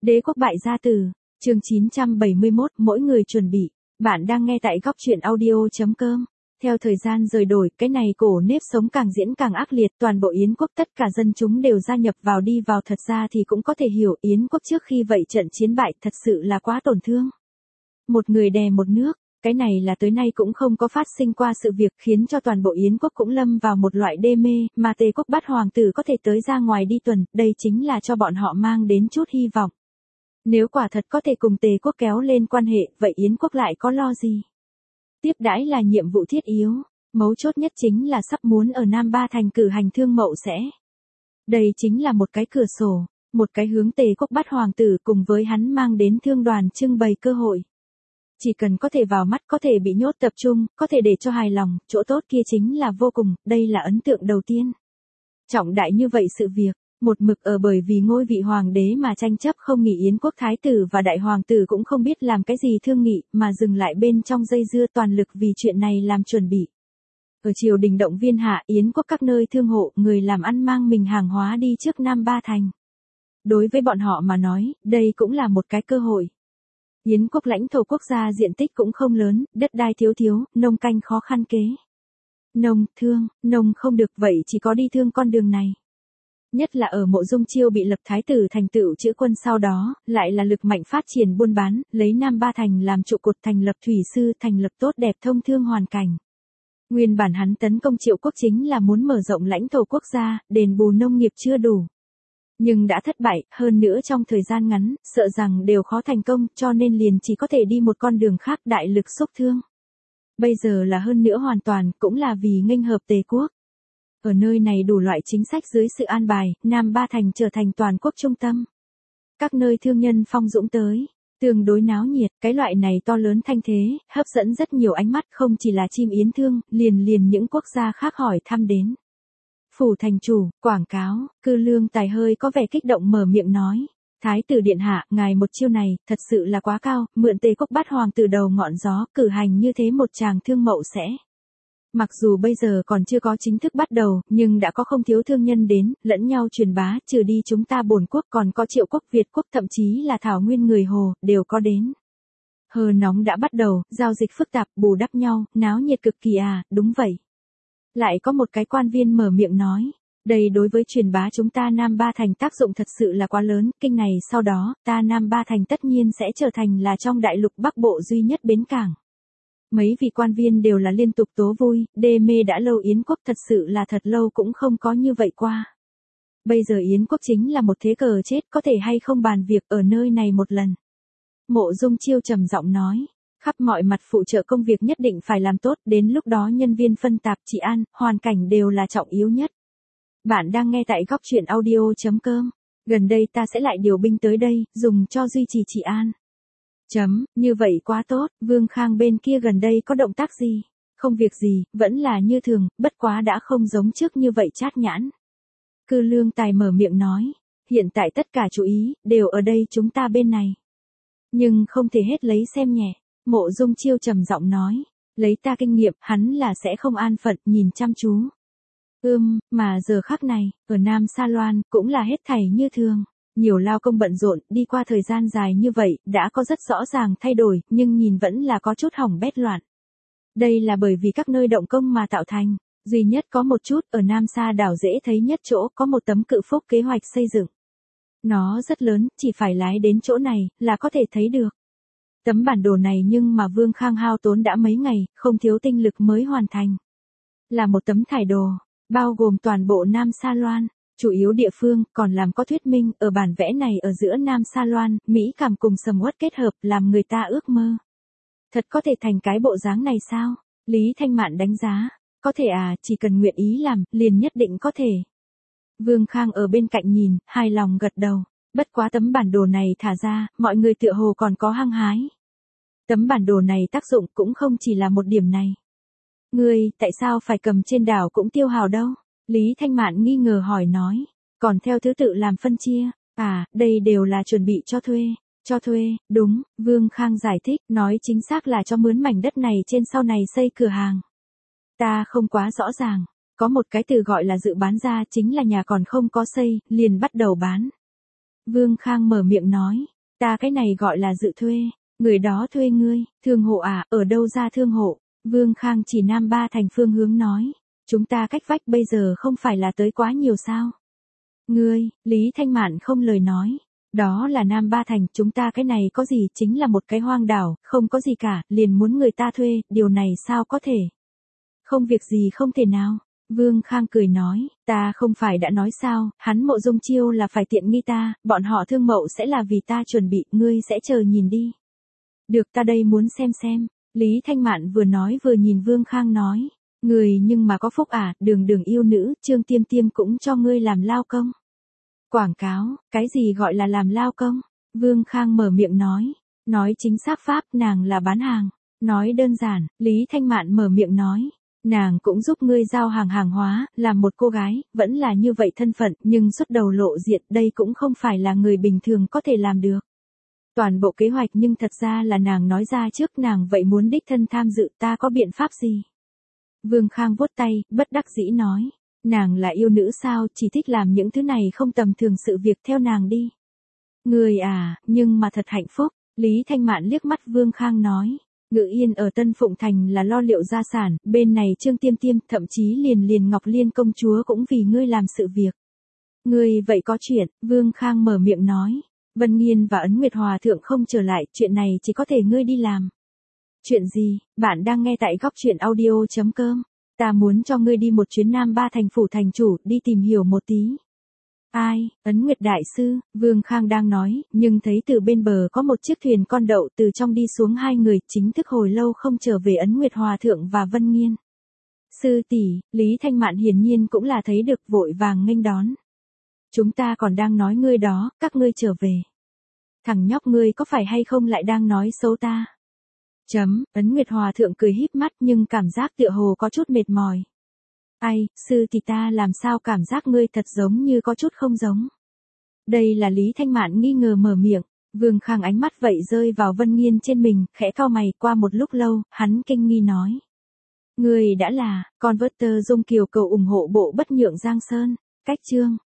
Đế quốc bại gia tử, chương 971, mỗi người chuẩn bị. Bạn đang nghe tại góc truyện audio.com. Theo thời gian rời đổi, cái này cổ nếp sống càng diễn càng ác liệt, toàn bộ Yến quốc tất cả dân chúng đều gia nhập vào đi vào, thật ra thì cũng có thể hiểu Yến quốc trước khi vậy trận chiến bại thật sự là quá tổn thương. Một người đè một nước, cái này là tới nay cũng không có phát sinh qua sự việc, khiến cho toàn bộ Yến quốc cũng lâm vào một loại đê mê, mà Tề quốc Bát hoàng tử có thể tới ra ngoài đi tuần, đây chính là cho bọn họ mang đến chút hy vọng. Nếu quả thật có thể cùng Tề quốc kéo lên quan hệ, vậy Yến quốc lại có lo gì? Tiếp đãi là nhiệm vụ thiết yếu, mấu chốt nhất chính là sắp muốn ở Nam Ba Thành cử hành thương mậu sẽ. Đây chính là một cái cửa sổ, một cái hướng Tề quốc Bát hoàng tử cùng với hắn mang đến thương đoàn trưng bày cơ hội. Chỉ cần có thể vào mắt, có thể bị nhốt tập trung, có thể để cho hài lòng, chỗ tốt kia chính là vô cùng, đây là ấn tượng đầu tiên. Trọng đại như vậy sự việc, một mực ở bởi vì ngôi vị hoàng đế mà tranh chấp không nghỉ, Yến quốc thái tử và đại hoàng tử cũng không biết làm cái gì thương nghị, mà dừng lại bên trong dây dưa toàn lực vì chuyện này làm chuẩn bị. Ở triều đình động viên hạ, Yến quốc các nơi thương hộ, người làm ăn mang mình hàng hóa đi trước Nam Ba Thành. Đối với bọn họ mà nói, đây cũng là một cái cơ hội. Yến quốc lãnh thổ quốc gia diện tích cũng không lớn, đất đai thiếu, nông canh khó khăn kế. Nông không được, vậy chỉ có đi thương con đường này. Nhất là ở Mộ Dung Chiêu bị lập thái tử thành tựu chữ quân sau đó, lại là lực mạnh phát triển buôn bán, lấy Nam Ba Thành làm trụ cột, thành lập thủy sư, thành lập tốt đẹp thông thương hoàn cảnh. Nguyên bản hắn tấn công Triệu quốc chính là muốn mở rộng lãnh thổ quốc gia, đền bù nông nghiệp chưa đủ. Nhưng đã thất bại, hơn nữa trong thời gian ngắn, sợ rằng đều khó thành công, cho nên liền chỉ có thể đi một con đường khác, đại lực xúc thương. Bây giờ là hơn nữa hoàn toàn, cũng là vì nghênh hợp Tề quốc. Ở nơi này đủ loại chính sách dưới sự an bài, Nam Ba Thành trở thành toàn quốc trung tâm. Các nơi thương nhân phong dũng tới, tương đối náo nhiệt, cái loại này to lớn thanh thế, hấp dẫn rất nhiều ánh mắt, không chỉ là chim yến thương, liền những quốc gia khác hỏi thăm đến. Phủ thành chủ, quảng cáo, Cư Lương Tài hơi có vẻ kích động mở miệng nói. Thái tử điện hạ, ngài một chiêu này, thật sự là quá cao, mượn Tề quốc Bát hoàng từ đầu ngọn gió, cử hành như thế một tràng thương mậu sẽ. Mặc dù bây giờ còn chưa có chính thức bắt đầu, nhưng đã có không thiếu thương nhân đến, lẫn nhau truyền bá, trừ đi chúng ta Bổn quốc còn có Triệu quốc, Việt quốc, thậm chí là Thảo Nguyên người Hồ, đều có đến. Hờ nóng đã bắt đầu, giao dịch phức tạp, bù đắp nhau, náo nhiệt cực kỳ à, đúng vậy. Lại có một cái quan viên mở miệng nói, đây đối với truyền bá chúng ta Nam Ba Thành tác dụng thật sự là quá lớn, kinh này sau đó, ta Nam Ba Thành tất nhiên sẽ trở thành là trong đại lục Bắc Bộ duy nhất bến cảng. Mấy vị quan viên đều là liên tục tố vui, đê mê đã lâu Yến quốc thật sự là thật lâu cũng không có như vậy qua. Bây giờ Yến quốc chính là một thế cờ chết, có thể hay không bàn việc ở nơi này một lần. Mộ Dung Chiêu trầm giọng nói, khắp mọi mặt phụ trợ công việc nhất định phải làm tốt, đến lúc đó nhân viên phân tạp, trị an, hoàn cảnh đều là trọng yếu nhất. Bạn đang nghe tại góc truyện audio.com, gần đây ta sẽ lại điều binh tới đây, dùng cho duy trì trị an. Như vậy quá tốt, Vương Khang bên kia gần đây có động tác gì? Không việc gì, vẫn là như thường, bất quá đã không giống trước như vậy chát nhãn. Cư Lương Tài mở miệng nói, hiện tại tất cả chú ý, đều ở đây chúng ta bên này. Nhưng không thể hết lấy xem nhẹ, Mộ Dung Chiêu trầm giọng nói, lấy ta kinh nghiệm, hắn là sẽ không an phận, nhìn chăm chú. Mà giờ khắc này, ở Nam Sa Loan, cũng là hết thảy như thường. Nhiều lao công bận rộn, đi qua thời gian dài như vậy, đã có rất rõ ràng thay đổi, nhưng nhìn vẫn là có chút hỏng bét loạn. Đây là bởi vì các nơi động công mà tạo thành, duy nhất có một chút, ở Nam Sa đảo dễ thấy nhất chỗ, có một tấm cự phúc kế hoạch xây dựng. Nó rất lớn, chỉ phải lái đến chỗ này, là có thể thấy được. Tấm bản đồ này nhưng mà Vương Khang hao tốn đã mấy ngày, không thiếu tinh lực mới hoàn thành. Là một tấm thải đồ, bao gồm toàn bộ Nam Sa Loan. Chủ yếu địa phương, còn làm có thuyết minh, ở bản vẽ này ở giữa Nam Sa Loan, Mỹ cảm cùng sầm uất kết hợp, làm người ta ước mơ. Thật có thể thành cái bộ dáng này sao? Lý Thanh Mạn đánh giá, có thể à, chỉ cần nguyện ý làm, liền nhất định có thể. Vương Khang ở bên cạnh nhìn, hài lòng gật đầu, bất quá tấm bản đồ này thả ra, mọi người tựa hồ còn có hăng hái. Tấm bản đồ này tác dụng cũng không chỉ là một điểm này. Ngươi, tại sao phải cầm trên đảo cũng tiêu hào đâu? Lý Thanh Mạn nghi ngờ hỏi nói, còn theo thứ tự làm phân chia, đây đều là chuẩn bị cho thuê, đúng, Vương Khang giải thích, nói chính xác là cho mướn mảnh đất này trên sau này xây cửa hàng. Ta không quá rõ ràng, có một cái từ gọi là dự bán ra, chính là nhà còn không có xây, liền bắt đầu bán. Vương Khang mở miệng nói, Ta cái này gọi là dự thuê, người đó thuê ngươi, thương hộ à, ở đâu ra thương hộ? Vương Khang chỉ Nam Ba Thành phương hướng nói, chúng ta cách vách bây giờ không phải là tới quá nhiều sao? Ngươi, Lý Thanh Mạn không lời nói. Đó là Nam Ba Thành, chúng ta cái này có gì, chính là một cái hoang đảo, không có gì cả, liền muốn người ta thuê, điều này sao có thể? Không việc gì không thể nào. Vương Khang cười nói, ta không phải đã nói sao, hắn Mộ Dung Chiêu là phải tiện nghi ta, bọn họ Thương Mậu sẽ là vì ta chuẩn bị, ngươi sẽ chờ nhìn đi. Được, ta đây muốn xem. Lý Thanh Mạn vừa nói vừa nhìn Vương Khang nói, người nhưng mà có phúc à, đường đường yêu nữ, Trương Tiêm Tiêm cũng cho ngươi làm lao công. Quảng cáo, cái gì gọi là làm lao công? Vương Khang mở miệng nói chính xác pháp, nàng là bán hàng. Nói đơn giản, Lý Thanh Mạn mở miệng nói, nàng cũng giúp ngươi giao hàng hóa, là một cô gái, vẫn là như vậy thân phận, nhưng xuất đầu lộ diện, đây cũng không phải là người bình thường có thể làm được. Toàn bộ kế hoạch nhưng thật ra là nàng nói ra trước, nàng vậy muốn đích thân tham dự, ta có biện pháp gì? Vương Khang vuốt tay, bất đắc dĩ nói, nàng là yêu nữ sao, chỉ thích làm những thứ này không tầm thường sự việc, theo nàng đi. Người à, nhưng mà thật hạnh phúc, Lý Thanh Mạn liếc mắt Vương Khang nói, Ngự Yên ở Tân Phụng Thành là lo liệu gia sản, bên này Trương Tiêm Tiêm, thậm chí liền Ngọc Liên công chúa cũng vì ngươi làm sự việc. Ngươi vậy có chuyện, Vương Khang mở miệng nói, Vân Nghiên và Ấn Nguyệt Hòa thượng không trở lại, chuyện này chỉ có thể ngươi đi làm. Chuyện gì, bạn đang nghe tại goctruyện.audio.com, ta muốn cho ngươi đi một chuyến Nam Ba Thành phủ thành chủ, đi tìm hiểu một tí. Ai, Ấn Nguyệt Đại Sư, Vương Khang đang nói, nhưng thấy từ bên bờ có một chiếc thuyền con đậu, từ trong đi xuống hai người, chính thức hồi lâu không trở về Ấn Nguyệt Hòa thượng và Vân Nghiên. Sư tỷ, Lý Thanh Mạn hiển nhiên cũng là thấy được, vội vàng nghênh đón. Chúng ta còn đang nói ngươi đó, các ngươi trở về. Thằng nhóc ngươi có phải hay không lại đang nói xấu ta? Ấn Nguyệt Hòa thượng cười híp mắt nhưng cảm giác tựa hồ có chút mệt mỏi. Ai, sư thì ta làm sao cảm giác ngươi thật giống như có chút không giống. Đây là Lý Thanh Mạn nghi ngờ mở miệng, Vương Khang ánh mắt vậy rơi vào Vân Nghiên trên mình, khẽ cau mày, qua một lúc lâu, hắn kinh nghi nói. Ngươi đã là, Converter Dung Kiều cầu ủng hộ bộ Bất Nhượng Giang Sơn, cách chương.